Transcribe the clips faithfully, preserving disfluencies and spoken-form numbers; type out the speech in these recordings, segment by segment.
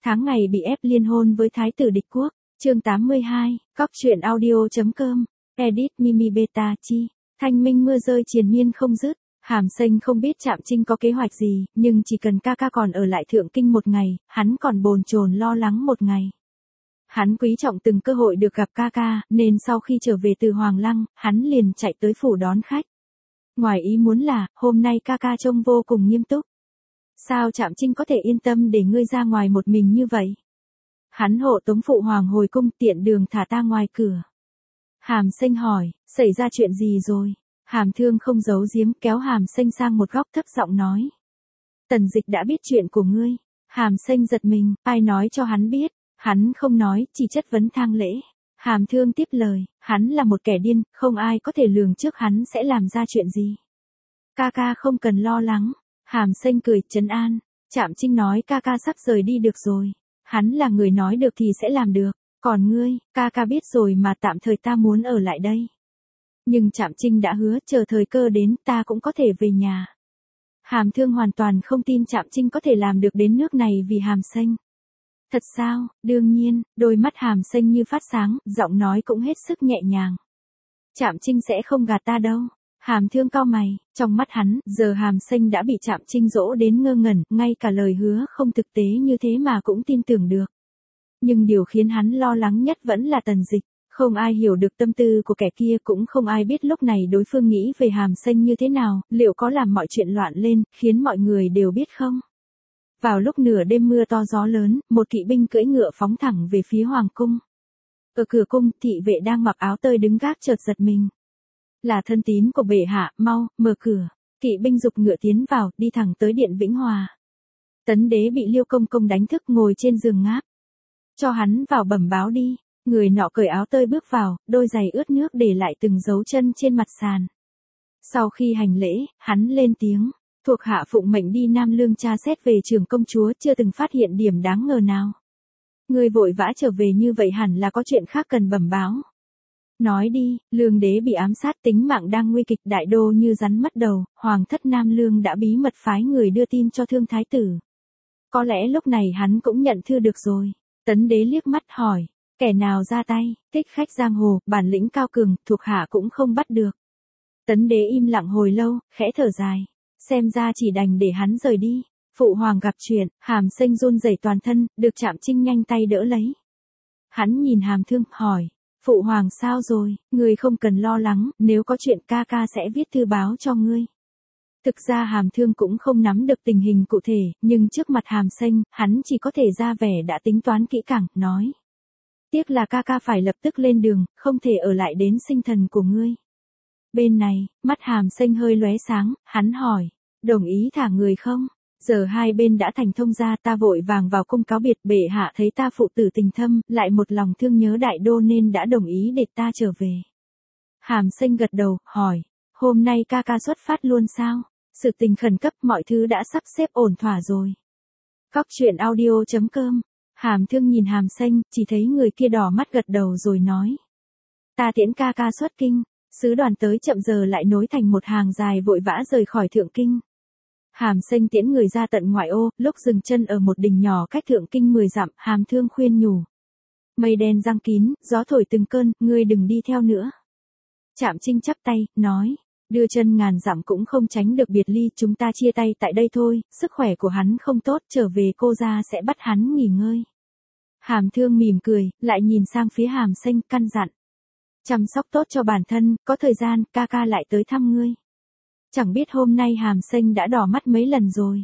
Tháng ngày bị ép liên hôn với thái tử địch quốc. Chương tám mươi hai, Cóc truyện audio.com. Edit Mimi Beta Chi. Thanh minh mưa rơi triền miên không dứt. Hàm Xanh không biết Trạm Trinh có kế hoạch gì, nhưng chỉ cần ca ca còn ở lại Thượng Kinh một ngày, hắn còn bồn chồn lo lắng một ngày. Hắn quý trọng từng cơ hội được gặp ca ca, nên sau khi trở về từ Hoàng Lăng, hắn liền chạy tới phủ đón khách. Ngoài ý muốn là, hôm nay ca ca trông vô cùng nghiêm túc. Sao Trạm Trinh có thể yên tâm để ngươi ra ngoài một mình như vậy? Hắn hộ tống phụ hoàng hồi cung, tiện đường thả ta ngoài cửa. Hàm Xanh hỏi, xảy ra chuyện gì rồi? Hàm Thương không giấu giếm, kéo Hàm Xanh sang một góc thấp giọng nói. Tần Dịch đã biết chuyện của ngươi. Hàm Xanh giật mình, ai nói cho hắn biết? Hắn không nói, chỉ chất vấn thang lễ. Hàm Thương tiếp lời, hắn là một kẻ điên, không ai có thể lường trước hắn sẽ làm ra chuyện gì. Ca ca không cần lo lắng. Hàm Xanh cười, trấn an. Trạm Trinh nói ca ca sắp rời đi được rồi. Hắn là người nói được thì sẽ làm được. Còn ngươi, ca ca biết rồi mà, tạm thời ta muốn ở lại đây. Nhưng Trạm Trinh đã hứa, chờ thời cơ đến ta cũng có thể về nhà. Hàm Thương hoàn toàn không tin Trạm Trinh có thể làm được đến nước này vì Hàm Xanh. Thật sao? Đương nhiên. Đôi mắt Hàm Xanh như phát sáng, giọng nói cũng hết sức nhẹ nhàng. Trạm Trinh sẽ không gạt ta đâu. Hàm Thương cau mày, trong mắt hắn, giờ Hàm Xanh đã bị Trạm Trinh dỗ đến ngơ ngẩn, ngay cả lời hứa không thực tế như thế mà cũng tin tưởng được. Nhưng điều khiến hắn lo lắng nhất vẫn là Tần Dịch. Không ai hiểu được tâm tư của kẻ kia, cũng không ai biết lúc này đối phương nghĩ về Hàm Xanh như thế nào, liệu có làm mọi chuyện loạn lên, khiến mọi người đều biết không? Vào lúc nửa đêm mưa to gió lớn, một kỵ binh cưỡi ngựa phóng thẳng về phía hoàng cung. Ở cửa cung, thị vệ đang mặc áo tơi đứng gác chợt giật mình. Là thân tín của bệ hạ, mau, mở cửa. Kỵ binh giục ngựa tiến vào, đi thẳng tới điện Vĩnh Hòa. Tấn đế bị Liêu công công đánh thức, ngồi trên giường ngáp. Cho hắn vào bẩm báo đi. Người nọ cởi áo tơi bước vào, đôi giày ướt nước để lại từng dấu chân trên mặt sàn. Sau khi hành lễ, hắn lên tiếng. Thuộc hạ phụng mệnh đi Nam Lương tra xét về trưởng công chúa, chưa từng phát hiện điểm đáng ngờ nào. Người vội vã trở về như vậy hẳn là có chuyện khác cần bẩm báo. Nói đi. Lương đế bị ám sát, tính mạng đang nguy kịch, đại đô như rắn mất đầu, hoàng thất Nam Lương đã bí mật phái người đưa tin cho Thương thái tử. Có lẽ lúc này hắn cũng nhận thư được rồi. Tấn đế liếc mắt hỏi, kẻ nào ra tay? Thích khách giang hồ, bản lĩnh cao cường, thuộc hạ cũng không bắt được. Tấn đế im lặng hồi lâu, khẽ thở dài. Xem ra chỉ đành để hắn rời đi. Phụ hoàng gặp chuyện, Hàm Xanh run rẩy toàn thân, được Trạm Trinh nhanh tay đỡ lấy. Hắn nhìn Hàm Thương, hỏi, phụ hoàng sao rồi? Ngươi không cần lo lắng, nếu có chuyện ca ca sẽ viết thư báo cho ngươi. Thực ra Hàm Thương cũng không nắm được tình hình cụ thể, nhưng trước mặt Hàm Xanh, hắn chỉ có thể ra vẻ đã tính toán kỹ càng, nói. Tiếc là ca ca phải lập tức lên đường, không thể ở lại đến sinh thần của ngươi. Bên này, mắt Hàm Xanh hơi lóe sáng, hắn hỏi, đồng ý thả người không? Giờ hai bên đã thành thông gia, ta vội vàng vào cung cáo biệt, bệ hạ thấy ta phụ tử tình thâm, lại một lòng thương nhớ đại đô nên đã đồng ý để ta trở về. Hàm Xanh gật đầu, hỏi, hôm nay ca ca xuất phát luôn sao? Sự tình khẩn cấp, mọi thứ đã sắp xếp ổn thỏa rồi. Cóc truyện audio.com. Hàm Thương nhìn Hàm Xanh, chỉ thấy người kia đỏ mắt gật đầu rồi nói. Ta tiễn ca ca xuất kinh. Sứ đoàn tới chậm giờ lại nối thành một hàng dài vội vã rời khỏi Thượng Kinh. Hàm Xanh tiễn người ra tận ngoại ô, lúc dừng chân ở một đình nhỏ cách Thượng Kinh mười dặm, Hàm Thương khuyên nhủ. Mây đen giăng kín, gió thổi từng cơn, ngươi đừng đi theo nữa. Trạm Trinh chắp tay, nói. Đưa chân ngàn dặm cũng không tránh được biệt ly, chúng ta chia tay tại đây thôi, sức khỏe của hắn không tốt, trở về cô ra sẽ bắt hắn nghỉ ngơi. Hàm Thương mỉm cười, lại nhìn sang phía Hàm Xanh, căn dặn. Chăm sóc tốt cho bản thân, có thời gian, ca ca lại tới thăm ngươi. Chẳng biết hôm nay Hàm Xanh đã đỏ mắt mấy lần rồi.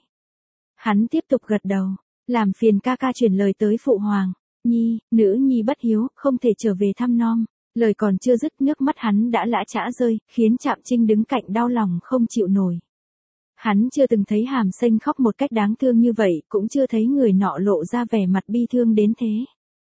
Hắn tiếp tục gật đầu, làm phiền ca ca truyền lời tới phụ hoàng. Nhi, nữ nhi bất hiếu, không thể trở về thăm nom. Lời còn chưa dứt, nước mắt hắn đã lã chã rơi, khiến Trạm Trinh đứng cạnh đau lòng không chịu nổi. Hắn chưa từng thấy Hàm Xanh khóc một cách đáng thương như vậy, cũng chưa thấy người nọ lộ ra vẻ mặt bi thương đến thế.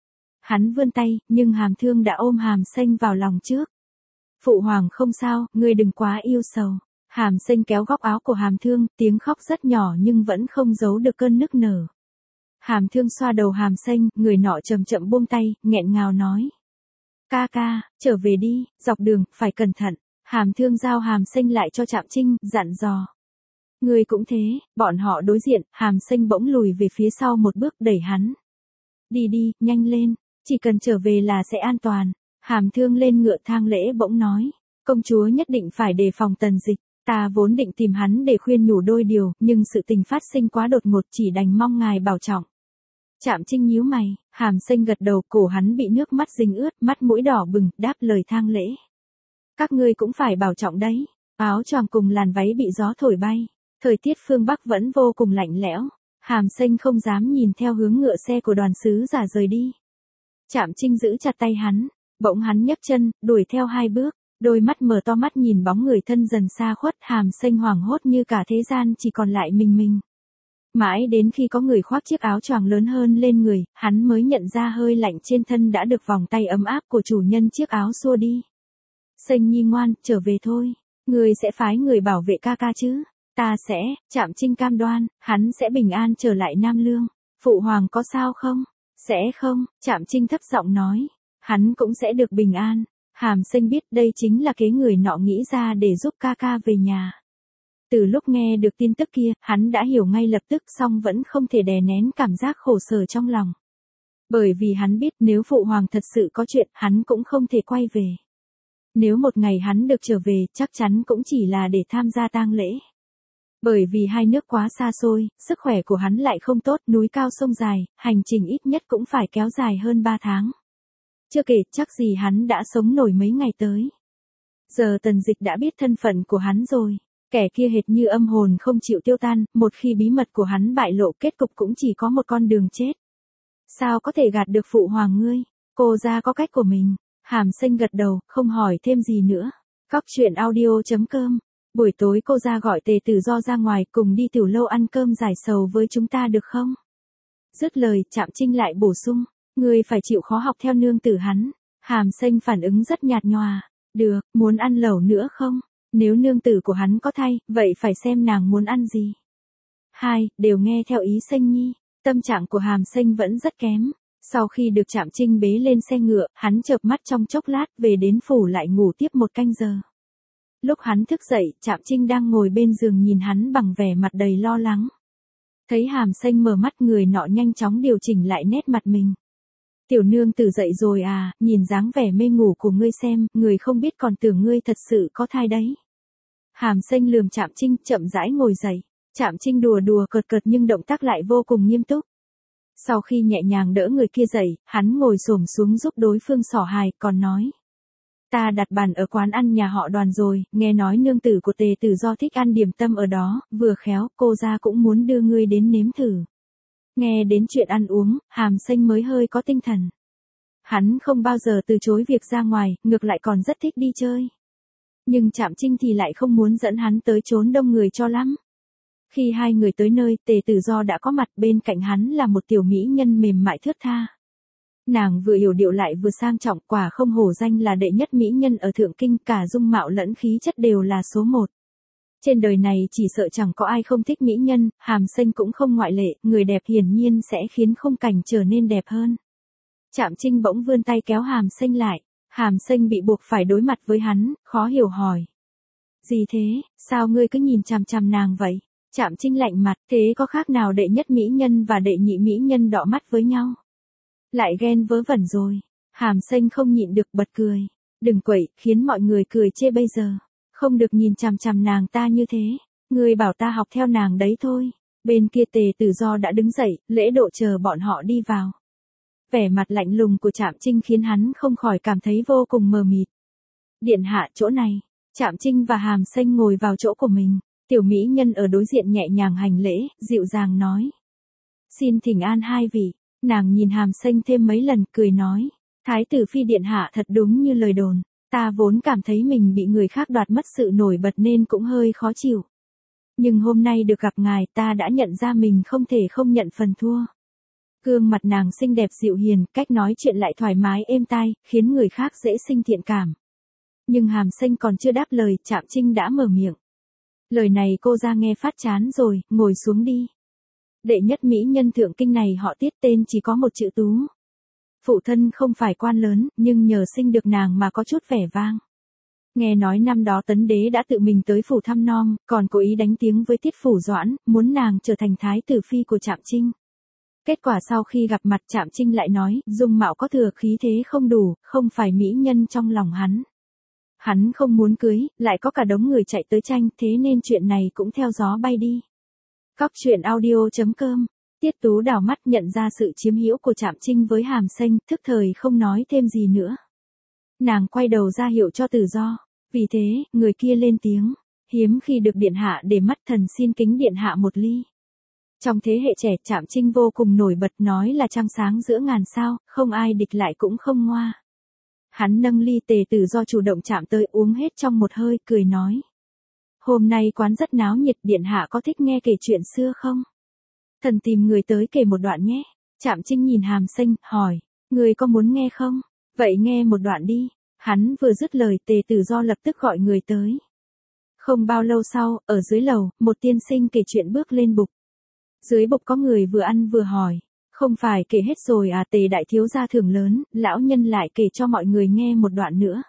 Hắn vươn tay, nhưng Hàm Thương đã ôm Hàm Xanh vào lòng trước. Phụ hoàng không sao, ngươi đừng quá yêu sầu. Hàm Xanh kéo góc áo của Hàm Thương, tiếng khóc rất nhỏ nhưng vẫn không giấu được cơn nức nở. Hàm Thương xoa đầu Hàm Xanh, người nọ chậm chậm buông tay, nghẹn ngào nói. Ca ca, trở về đi, dọc đường, phải cẩn thận. Hàm Thương giao Hàm Xanh lại cho Trạm Trinh, dặn dò. Ngươi cũng thế. Bọn họ đối diện, Hàm Xanh bỗng lùi về phía sau một bước, đẩy hắn. Đi đi, nhanh lên, chỉ cần trở về là sẽ an toàn. Hàm Thương lên ngựa thang lễ bỗng nói, công chúa nhất định phải đề phòng Tần Dịch, ta vốn định tìm hắn để khuyên nhủ đôi điều, nhưng sự tình phát sinh quá đột ngột, chỉ đành mong ngài bảo trọng. Trạm Trinh nhíu mày, Hàm Xanh gật đầu, cổ hắn bị nước mắt dính ướt, mắt mũi đỏ bừng, đáp lời thang lễ. Các ngươi cũng phải bảo trọng đấy. Áo choàng cùng làn váy bị gió thổi bay. Thời tiết phương Bắc vẫn vô cùng lạnh lẽo. Hàm Xanh không dám nhìn theo hướng ngựa xe của đoàn sứ giả rời đi. Trạm Trinh giữ chặt tay hắn, bỗng hắn nhấc chân, đuổi theo hai bước, đôi mắt mở to mắt nhìn bóng người thân dần xa khuất. Hàm Xanh hoảng hốt như cả thế gian chỉ còn lại mình mình. Mãi đến khi có người khoác chiếc áo choàng lớn hơn lên người, hắn mới nhận ra hơi lạnh trên thân đã được vòng tay ấm áp của chủ nhân chiếc áo xua đi. Xanh nhi ngoan, trở về thôi. Người sẽ phái người bảo vệ ca ca chứ? Ta sẽ, Trạm Trinh cam đoan, hắn sẽ bình an trở lại Nam Lương. Phụ hoàng có sao không? Sẽ không, Trạm Trinh thấp giọng nói. Hắn cũng sẽ được bình an. Hàm Xanh biết đây chính là kế người nọ nghĩ ra để giúp ca ca về nhà. Từ lúc nghe được tin tức kia, hắn đã hiểu ngay lập tức, song vẫn không thể đè nén cảm giác khổ sở trong lòng. Bởi vì hắn biết nếu phụ hoàng thật sự có chuyện, hắn cũng không thể quay về. Nếu một ngày hắn được trở về, chắc chắn cũng chỉ là để tham gia tang lễ. Bởi vì hai nước quá xa xôi, sức khỏe của hắn lại không tốt, núi cao sông dài, hành trình ít nhất cũng phải kéo dài hơn ba tháng. Chưa kể, chắc gì hắn đã sống nổi mấy ngày tới. Giờ Tần Dịch đã biết thân phận của hắn rồi. Kẻ kia hệt như âm hồn không chịu tiêu tan, một khi bí mật của hắn bại lộ, kết cục cũng chỉ có một con đường chết. Sao có thể gạt được phụ hoàng ngươi? Cô ra có cách của mình. Hàm Xanh gật đầu, không hỏi thêm gì nữa. Cóc truyện audio chấm com. Buổi tối cô ra gọi Tề Tử Do ra ngoài cùng đi tiểu lâu ăn cơm giải sầu với chúng ta được không? Dứt lời, Trạm Trinh lại bổ sung. Ngươi phải chịu khó học theo nương tử hắn. Hàm Xanh phản ứng rất nhạt nhòa. Được, muốn ăn lẩu nữa không? Nếu nương tử của hắn có thay, vậy phải xem nàng muốn ăn gì. Hai, đều nghe theo ý Xanh nhi. Tâm trạng của Hàm Xanh vẫn rất kém. Sau khi được Trạm Trinh bế lên xe ngựa, hắn chợp mắt trong chốc lát, về đến phủ lại ngủ tiếp một canh giờ. Lúc hắn thức dậy, Trạm Trinh đang ngồi bên giường nhìn hắn bằng vẻ mặt đầy lo lắng. Thấy Hàm Xanh mở mắt, người nọ nhanh chóng điều chỉnh lại nét mặt mình. Tiểu nương tử dậy rồi à, nhìn dáng vẻ mê ngủ của ngươi xem, người không biết còn tưởng ngươi thật sự có thai đấy. Hàm Xanh lườm Trạm Trinh, chậm rãi ngồi dậy. Trạm Trinh đùa đùa cợt cợt nhưng động tác lại vô cùng nghiêm túc. Sau khi nhẹ nhàng đỡ người kia dậy, hắn ngồi xổm xuống giúp đối phương xỏ hài, còn nói. Ta đặt bàn ở quán ăn nhà họ Đoàn rồi, nghe nói nương tử của Tề Tử Do thích ăn điểm tâm ở đó, vừa khéo, cô ra cũng muốn đưa ngươi đến nếm thử. Nghe đến chuyện ăn uống, Hàm Xanh mới hơi có tinh thần. Hắn không bao giờ từ chối việc ra ngoài, ngược lại còn rất thích đi chơi. Nhưng Trạm Trinh thì lại không muốn dẫn hắn tới chốn đông người cho lắm. Khi hai người tới nơi, Tề Tử Do đã có mặt, bên cạnh hắn là một tiểu mỹ nhân mềm mại thướt tha. Nàng vừa yểu điệu lại vừa sang trọng, quả không hổ danh là đệ nhất mỹ nhân ở Thượng Kinh, cả dung mạo lẫn khí chất đều là số một. Trên đời này chỉ sợ chẳng có ai không thích mỹ nhân, Hàm Xanh cũng không ngoại lệ, người đẹp hiển nhiên sẽ khiến khung cảnh trở nên đẹp hơn. Trạm Trinh bỗng vươn tay kéo Hàm Xanh lại, Hàm Xanh bị buộc phải đối mặt với hắn, khó hiểu hỏi. Gì thế, sao ngươi cứ nhìn chằm chằm nàng vậy? Trạm Trinh lạnh mặt, thế có khác nào đệ nhất mỹ nhân và đệ nhị mỹ nhân đọ mắt với nhau? Lại ghen vớ vẩn rồi. Hàm Xanh không nhịn được bật cười. Đừng quậy, khiến mọi người cười chê bây giờ. Không được nhìn chằm chằm nàng ta như thế. Ngươi bảo ta học theo nàng đấy thôi. Bên kia Tề Tử Do đã đứng dậy, lễ độ chờ bọn họ đi vào. Vẻ mặt lạnh lùng của Trạm Trinh khiến hắn không khỏi cảm thấy vô cùng mờ mịt. Điện hạ, chỗ này. Trạm Trinh và Hàm Xanh ngồi vào chỗ của mình. Tiểu mỹ nhân ở đối diện nhẹ nhàng hành lễ, dịu dàng nói. Xin thỉnh an hai vị. Nàng nhìn Hàm Xanh thêm mấy lần, cười nói. Thái tử phi điện hạ thật đúng như lời đồn. Ta vốn cảm thấy mình bị người khác đoạt mất sự nổi bật nên cũng hơi khó chịu. Nhưng hôm nay được gặp ngài, ta đã nhận ra mình không thể không nhận phần thua. Gương mặt nàng xinh đẹp dịu hiền, cách nói chuyện lại thoải mái êm tai, khiến người khác dễ sinh thiện cảm. Nhưng Hàm Xanh còn chưa đáp lời, Trạm Trinh đã mở miệng. Lời này cô ra nghe phát chán rồi, ngồi xuống đi. Đệ nhất mỹ nhân Thượng Kinh này họ Tiết, tên chỉ có một chữ Tú. Phụ thân không phải quan lớn, nhưng nhờ sinh được nàng mà có chút vẻ vang. Nghe nói năm đó Tấn Đế đã tự mình tới phủ thăm nom, còn cố ý đánh tiếng với Tiết Phủ Doãn, muốn nàng trở thành thái tử phi của Trạm Trinh. Kết quả sau khi gặp mặt Trạm Trinh lại nói, dung mạo có thừa khí thế không đủ, không phải mỹ nhân trong lòng hắn. Hắn không muốn cưới, lại có cả đống người chạy tới tranh, thế nên chuyện này cũng theo gió bay đi. Cóc truyện audio chấm com. Tiết Tú đảo mắt nhận ra sự chiếm hữu của Trạm Trinh với Hàm Xanh, thức thời không nói thêm gì nữa. Nàng quay đầu ra hiệu cho Tử Do. Vì thế, người kia lên tiếng. Hiếm khi được điện hạ để mắt, thần xin kính điện hạ một ly. Trong thế hệ trẻ, Trạm Trinh vô cùng nổi bật, nói là trăng sáng giữa ngàn sao, không ai địch lại cũng không ngoa. Hắn nâng ly Tề Tử Do chủ động chạm tới, uống hết trong một hơi, cười nói. Hôm nay quán rất náo nhiệt, điện hạ có thích nghe kể chuyện xưa không? Thần tìm người tới kể một đoạn nhé. Trạm Trinh nhìn Hàm Xanh, hỏi, người có muốn nghe không? Vậy nghe một đoạn đi. Hắn vừa dứt lời, Tề Tử Do lập tức gọi người tới. Không bao lâu sau, ở dưới lầu, một tiên sinh kể chuyện bước lên bục. Dưới bục có người vừa ăn vừa hỏi, không phải kể hết rồi à? Tề đại thiếu gia thưởng lớn, lão nhân lại kể cho mọi người nghe một đoạn nữa.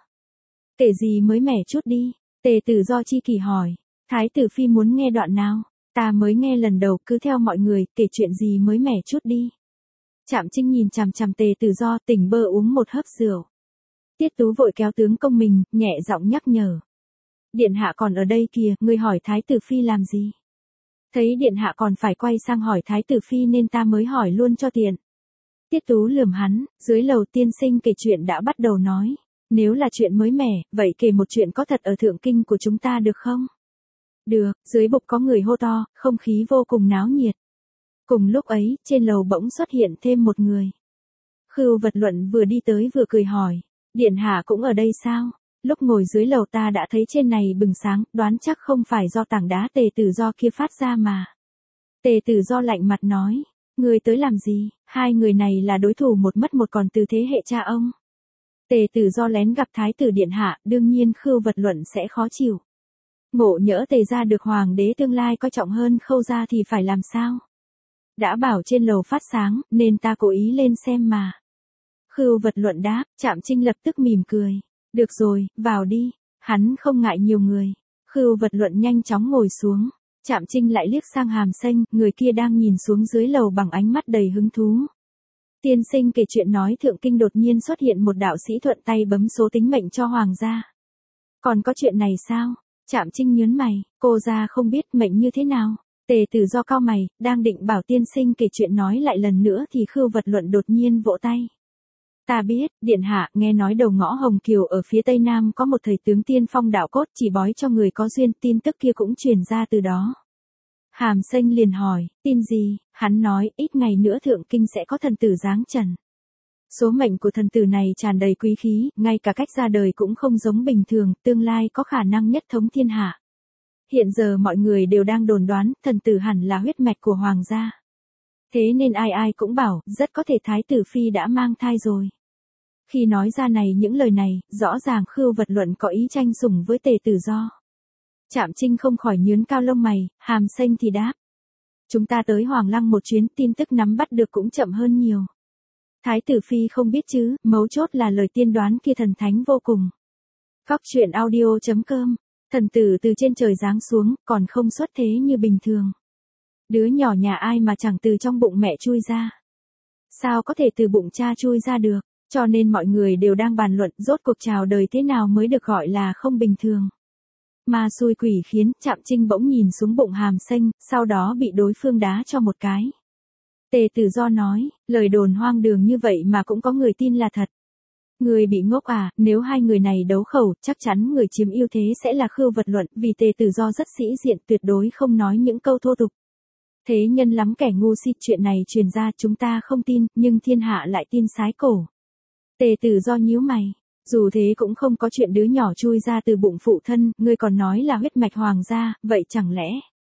Kể gì mới mẻ chút đi. Tề Tử Do chi kỳ hỏi, Thái tử phi muốn nghe đoạn nào? Ta mới nghe lần đầu, cứ theo mọi người, kể chuyện gì mới mẻ chút đi. Trạm Trinh nhìn chằm chằm Tề Tử Do, tỉnh bơ uống một hớp rượu. Tiết Tú vội kéo tướng công mình, nhẹ giọng nhắc nhở. Điện hạ còn ở đây kìa, ngươi hỏi Thái tử phi làm gì? Thấy điện hạ còn phải quay sang hỏi Thái tử phi nên ta mới hỏi luôn cho tiện. Tiết Tú lườm hắn, dưới lầu tiên sinh kể chuyện đã bắt đầu nói. Nếu là chuyện mới mẻ, vậy kể một chuyện có thật ở thượng kinh của chúng ta được không? Được, dưới bục có người hô to, không khí vô cùng náo nhiệt. Cùng lúc ấy, trên lầu bỗng xuất hiện thêm một người. Khưu Vật Luận vừa đi tới vừa cười hỏi, điện hạ cũng ở đây sao? Lúc ngồi dưới lầu ta đã thấy trên này bừng sáng, đoán chắc không phải do tảng đá Tề Tử Do kia phát ra mà. Tề Tử Do lạnh mặt nói, người tới làm gì? Hai người này là đối thủ một mất một còn từ thế hệ cha ông. Tề Tử Do lén gặp Thái tử điện hạ, đương nhiên Khưu Vật Luận sẽ khó chịu. Ngộ nhỡ Tề gia được hoàng đế tương lai coi trọng hơn Khâu gia thì phải làm sao? Đã bảo trên lầu phát sáng, nên ta cố ý lên xem mà. Khưu Vật Luận đáp, Trạm Trinh lập tức mỉm cười. Được rồi, vào đi. Hắn không ngại nhiều người. Khưu Vật Luận nhanh chóng ngồi xuống. Trạm Trinh lại liếc sang Hàm Xanh, người kia đang nhìn xuống dưới lầu bằng ánh mắt đầy hứng thú. Tiên sinh kể chuyện nói thượng kinh đột nhiên xuất hiện một đạo sĩ thuận tay bấm số tính mệnh cho hoàng gia. Còn có chuyện này sao? Trạm Trinh nhớn mày, cô gia không biết mệnh như thế nào. Tề Tử Do cau mày, đang định bảo tiên sinh kể chuyện nói lại lần nữa thì Khưu Vật Luận đột nhiên vỗ tay. Ta biết, điện hạ, nghe nói đầu ngõ Hồng Kiều ở phía tây nam có một thầy tướng tiên phong đạo cốt chỉ bói cho người có duyên, tin tức kia cũng truyền ra từ đó. Hàm Xanh liền hỏi, tin gì? Hắn nói, ít ngày nữa thượng kinh sẽ có thần tử giáng trần. Số mệnh của thần tử này tràn đầy quý khí, ngay cả cách ra đời cũng không giống bình thường, tương lai có khả năng nhất thống thiên hạ. Hiện giờ mọi người đều đang đồn đoán, thần tử hẳn là huyết mạch của hoàng gia. Thế nên ai ai cũng bảo, rất có thể Thái tử phi đã mang thai rồi. Khi nói ra này những lời này, rõ ràng Khưu Vật Luận có ý tranh sủng với Tề Tử Do. Trạm Trinh không khỏi nhướng cao lông mày, Hàm Xanh thì đáp. Chúng ta tới Hoàng Lăng một chuyến, tin tức nắm bắt được cũng chậm hơn nhiều. Thái tử phi không biết chứ, mấu chốt là lời tiên đoán kia thần thánh vô cùng. Cóc truyện audio chấm com. Thần tử từ trên trời giáng xuống, còn không xuất thế như bình thường. Đứa nhỏ nhà ai mà chẳng từ trong bụng mẹ chui ra. Sao có thể từ bụng cha chui ra được? Cho nên mọi người đều đang bàn luận rốt cuộc chào đời thế nào mới được gọi là không bình thường. Ma xui quỷ khiến, Trạm Trinh bỗng nhìn xuống bụng Hàm Xanh, sau đó bị đối phương đá cho một cái. Tề Tử Do nói, lời đồn hoang đường như vậy mà cũng có người tin là thật. Người bị ngốc à, nếu hai người này đấu khẩu, chắc chắn người chiếm ưu thế sẽ là Khưu Vật Luận, vì Tề Tử Do rất sĩ diện, tuyệt đối không nói những câu thô tục. Thế nhân lắm kẻ ngu si, chuyện này truyền ra chúng ta không tin, nhưng thiên hạ lại tin sái cổ. Tề Tử Do nhíu mày, dù thế cũng không có chuyện đứa nhỏ chui ra từ bụng phụ thân, ngươi còn nói là huyết mạch hoàng gia, vậy chẳng lẽ?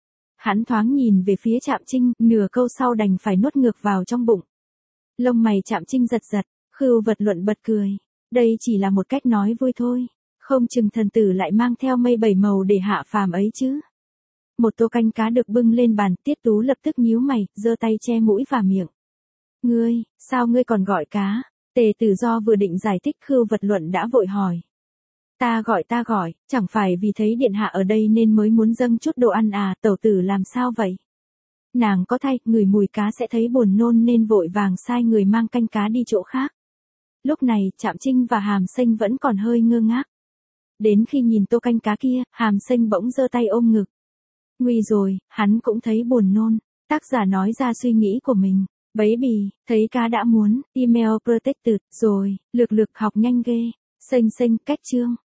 Hắn thoáng nhìn về phía Trạm Trinh, nửa câu sau đành phải nuốt ngược vào trong bụng. Lông mày Trạm Trinh giật giật, Khưu Vật Luận bật cười. Đây chỉ là một cách nói vui thôi, không chừng thần tử lại mang theo mây bảy màu để hạ phàm ấy chứ. Một tô canh cá được bưng lên bàn, Tiết Tú lập tức nhíu mày, giơ tay che mũi và miệng. Ngươi, sao ngươi còn gọi cá? Tề Tử Do vừa định giải thích Khưu Vật Luận đã vội hỏi. Ta gọi ta gọi, chẳng phải vì thấy điện hạ ở đây nên mới muốn dâng chút đồ ăn à, tẩu tử làm sao vậy? Nàng có thay, ngửi mùi cá sẽ thấy buồn nôn nên vội vàng sai người mang canh cá đi chỗ khác. Lúc này, Trạm Trinh và Hàm Xanh vẫn còn hơi ngơ ngác. Đến khi nhìn tô canh cá kia, Hàm Xanh bỗng giơ tay ôm ngực. Nguy rồi, hắn cũng thấy buồn nôn. Tác giả nói ra suy nghĩ của mình. Baby, thấy cá đã muốn, email protected, rồi, lược lược học nhanh ghê. Xanh xanh, cách chương.